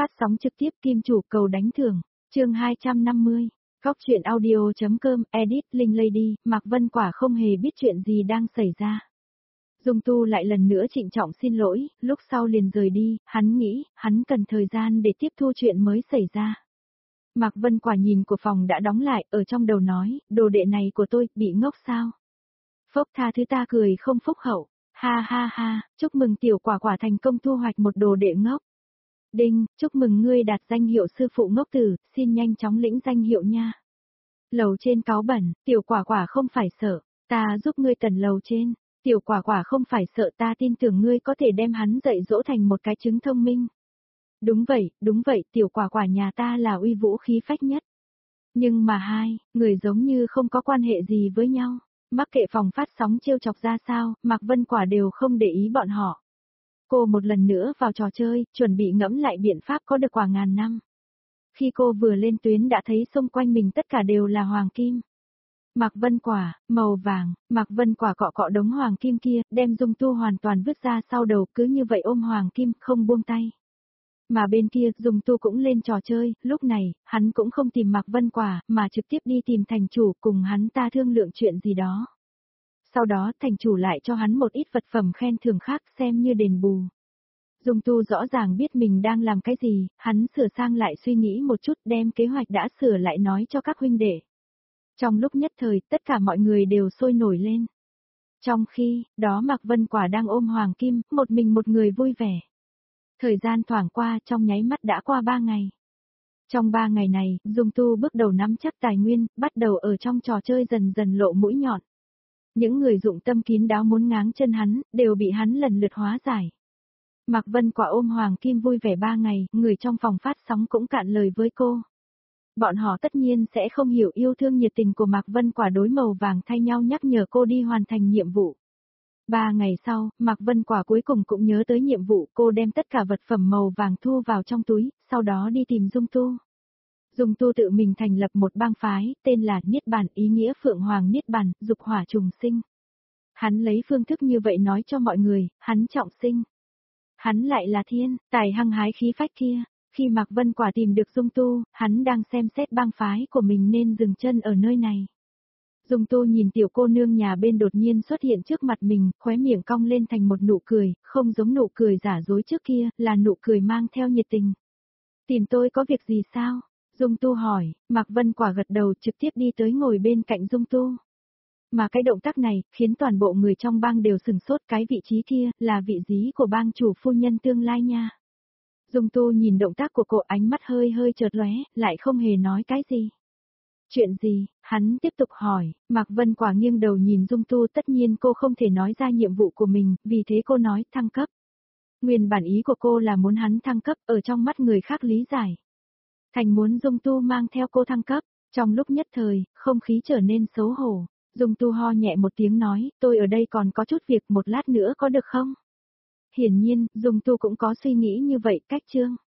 Phát sóng trực tiếp Kim Chủ cầu đánh thưởng, chương 250. Góc truyện audio.com, edit, Linh Lady, Mạc Vân Quả không hề biết chuyện gì đang xảy ra. Dung Tu lại lần nữa trịnh trọng xin lỗi, lúc sau liền rời đi, hắn nghĩ, hắn cần thời gian để tiếp thu chuyện mới xảy ra. Mạc Vân Quả nhìn của phòng đã đóng lại, ở trong đầu nói, đồ đệ này của tôi, bị ngốc sao? Phốc tha thứ ta cười không phúc hậu, ha ha ha, chúc mừng tiểu quả quả thành công thu hoạch một đồ đệ ngốc. Đinh, chúc mừng ngươi đạt danh hiệu sư phụ ngốc tử, xin nhanh chóng lĩnh danh hiệu nha. Lầu trên cáo bẩn, tiểu quả quả không phải sợ, ta giúp ngươi tần lầu trên, tiểu quả quả không phải sợ, ta tin tưởng ngươi có thể đem hắn dạy dỗ thành một cái trứng thông minh. Đúng vậy, tiểu quả quả nhà ta là uy vũ khí phách nhất. Nhưng mà hai, người giống như không có quan hệ gì với nhau, mắc kệ phòng phát sóng trêu chọc ra sao, Mạc Vân Quả đều không để ý bọn họ. Cô một lần nữa vào trò chơi, chuẩn bị ngẫm lại biện pháp có được quả ngàn năm. Khi cô vừa lên tuyến đã thấy xung quanh mình tất cả đều là hoàng kim. Mạc Vân Quả, màu vàng, Mạc Vân Quả cọ cọ đống hoàng kim kia, đem Dung Tu hoàn toàn vứt ra sau đầu, cứ như vậy ôm hoàng kim, không buông tay. Mà bên kia, Dung Tu cũng lên trò chơi, lúc này, hắn cũng không tìm Mạc Vân Quả, mà trực tiếp đi tìm thành chủ cùng hắn ta thương lượng chuyện gì đó. Sau đó thành chủ lại cho hắn một ít vật phẩm khen thưởng khác xem như đền bù. Dung Tu rõ ràng biết mình đang làm cái gì, hắn sửa sang lại suy nghĩ một chút đem kế hoạch đã sửa lại nói cho các huynh đệ. Trong lúc nhất thời tất cả mọi người đều sôi nổi lên. Trong khi, đó Mạc Vân Quả đang ôm hoàng kim, một mình một người vui vẻ. Thời gian thoảng qua trong nháy mắt đã qua 3 ngày. Trong 3 ngày này, Dung Tu bước đầu nắm chắc tài nguyên, bắt đầu ở trong trò chơi dần dần lộ mũi nhọn. Những người dụng tâm kín đáo muốn ngáng chân hắn, đều bị hắn lần lượt hóa giải. Mạc Vân Quả ôm hoàng kim vui vẻ 3 ngày, người trong phòng phát sóng cũng cạn lời với cô. Bọn họ tất nhiên sẽ không hiểu yêu thương nhiệt tình của Mạc Vân Quả đối màu vàng thay nhau nhắc nhở cô đi hoàn thành nhiệm vụ. 3 ngày sau, Mạc Vân Quả cuối cùng cũng nhớ tới nhiệm vụ, cô đem tất cả vật phẩm màu vàng thu vào trong túi, sau đó đi tìm Dung Tu. Dung Tu tự mình thành lập một bang phái, tên là Niết Bàn, ý nghĩa Phượng Hoàng Niết Bàn, dục hỏa trùng sinh. Hắn lấy phương thức như vậy nói cho mọi người, hắn trọng sinh. Hắn lại là thiên, tài hăng hái khí phách kia. Khi Mạc Vân Quả tìm được Dung Tu, hắn đang xem xét bang phái của mình nên dừng chân ở nơi này. Dung Tu nhìn tiểu cô nương nhà bên đột nhiên xuất hiện trước mặt mình, khóe miệng cong lên thành một nụ cười, không giống nụ cười giả dối trước kia, là nụ cười mang theo nhiệt tình. Tìm tôi có việc gì sao? Dung Tu hỏi, Mạc Vân Quả gật đầu trực tiếp đi tới ngồi bên cạnh Dung Tu. Mà cái động tác này, khiến toàn bộ người trong bang đều sừng sốt, cái vị trí kia, là vị trí của bang chủ phu nhân tương lai nha. Dung Tu nhìn động tác của cô, ánh mắt hơi hơi chợt lóe, lại không hề nói cái gì. Chuyện gì? Hắn tiếp tục hỏi, Mạc Vân Quả nghiêng đầu nhìn Dung Tu, tất nhiên cô không thể nói ra nhiệm vụ của mình, vì thế cô nói thăng cấp. Nguyên bản ý của cô là muốn hắn thăng cấp, ở trong mắt người khác lý giải. Thành muốn Dung Tu mang theo cô thăng cấp, trong lúc nhất thời, không khí trở nên xấu hổ. Dung Tu ho nhẹ một tiếng nói, tôi ở đây còn có chút việc, một lát nữa có được không? Hiển nhiên, Dung Tu cũng có suy nghĩ như vậy, cách chương.